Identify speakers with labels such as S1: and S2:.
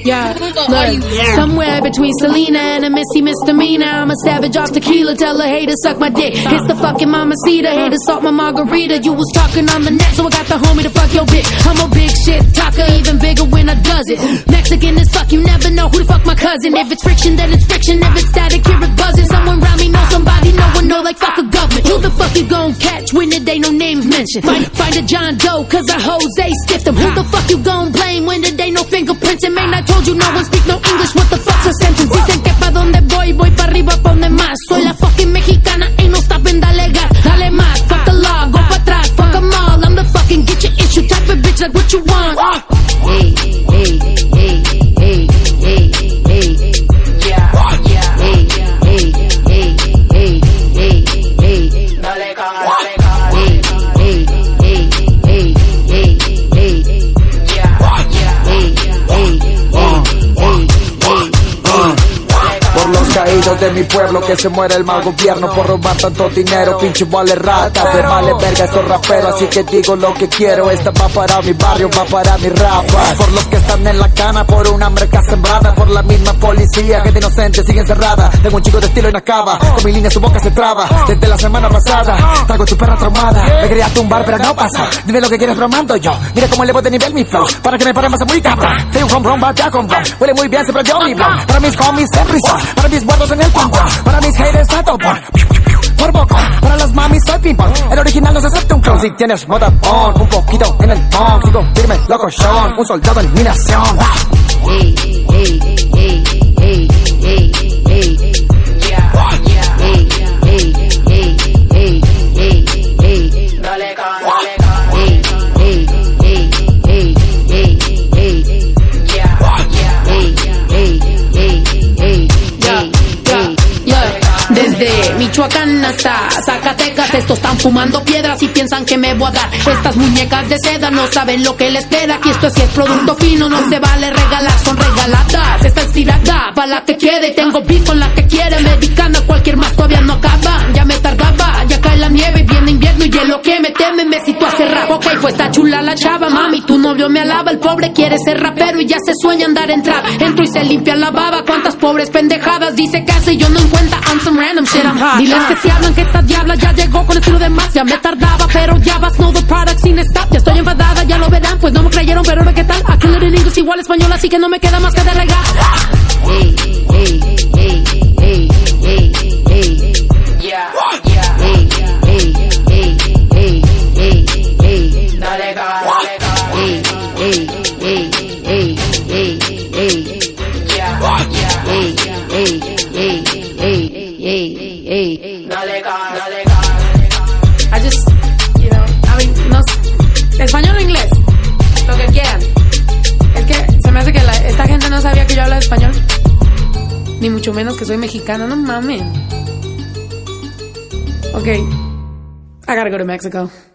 S1: Yeah, look, somewhere between Selena and a missy misdemeanor. I'm a savage off tequila, tell a hater suck my dick. It's the fucking mamacita, hater salt my margarita. You was talking on the net, so I got the homie to fuck your bitch. I'm a big shit talker, even bigger when I does it. Mexican as fuck, you never know who the fuck my cousin. If it's friction, then it's friction. If it's static, hear it buzzing. Someone around me know somebody, no one know like fuck a government. Who the fuck you gon' catch when there ain't no names mentioned? Find a John Doe, cause a Jose stiffed him. Who the fuck you gon' blame when there ain't no fingerprints? And man, I told you no one speak no English, what the fuck's a sentence? Dicen que pa' donde voy pa' arriba, pa' donde más. Soy la fucking mexicana, ain't no stopping, dale gas, dale más. Fuck the law, go pa' atrás, fuck them all. I'm the fucking get your issue type of bitch, like what you want. Hey, hey, hey, hey, hey, hey, yeah, yeah, hey, hey, hey, hey, hey, hey, dale gas, dale gas, hey, hey, hey, hey, hey, hey, yeah, yeah, hey, hey, hey, hey,
S2: por los caídos de mi pueblo, que se muere el mal gobierno por robar tanto dinero, pinche vale rata, me vale verga estos raperos, así que digo lo que quiero. Esta va para mi barrio, va para mi rapa. Por los que están en la cana, por una hambre que sembrada, por la misma policía, gente inocente sigue encerrada. Tengo un chico de estilo inacaba, con mi línea su boca se traba. Desde la semana pasada, traigo tu perra traumada. Me quería tumbar pero no pasa, dime lo que quieres bromando yo. Mira cómo elevo de nivel mi flow, para que me pare más muy cabrón. Soy un home run, vaya con bro, huele muy bien, siempre yo mi blow. Para mis homies en prisión, para mis guardos en el pompón, para mis haters a topón, por poco, para las mamis soy ping-pong. El original no se acepta un clon. Si tienes moda on, un poquito en el pong. Sigo firme, loco Sean, un soldado en mi nación. Hey, hey, hey, hey, hey, hey, yeah, yeah, hey, hey, hey, hey, hey, hey, dale con, dale con, hey, hey, hey, hey, hey, hey, yeah, yeah, hey, hey, hey, hey, hey, hey,
S1: desde Michoacán hasta Zacatecas, estos están fumando piedras y piensan que me voy a dar. Estas muñecas de seda no saben lo que les queda. Aquí esto sí es producto fino, no se vale regalar, son regaladas. Esta es tirada, pa' la que quede. Tengo beef con la que quiere, medicando cualquier más todavía no acaba. Ya me tardaba, ya cae la nieve, viene invierno y hielo que me teme, me cito a cerrar. Ok, pues está chula la chava, mami, tu novio me alaba. El pobre quiere ser rapero y ya se sueña andar en trap. Entro y se limpia la baba, cuántas pobres pendejadas dice que hace y yo no en cuenta. I'm some random shit, I'm hot. Diles que si hablan que esta diabla ya llegó con estilo de más. Ya me tardaba, pero ya vas, no the product sin stop. Ya estoy enfadada, ya lo verán, pues no me creyeron, pero ¿qué tal? I kill it in English igual español, así que no me queda más que de regar. Hey, hey, hey, hey, hey, hey, yeah, yeah, hey, hey, hey, hey, hey, hey, dale gas, dale gas, hey, hey, hey, hey, hey, hey, yeah, yeah, hey, hey, hey, hey, hey, hey, dale gas, dale gas. I just, you know, I mean, no sé, español o inglés, lo que quieran. Es que se me hace que esta gente no sabía que yo hablaba español, ni mucho menos que soy mexicana, no mames. Okay, I gotta go to Mexico.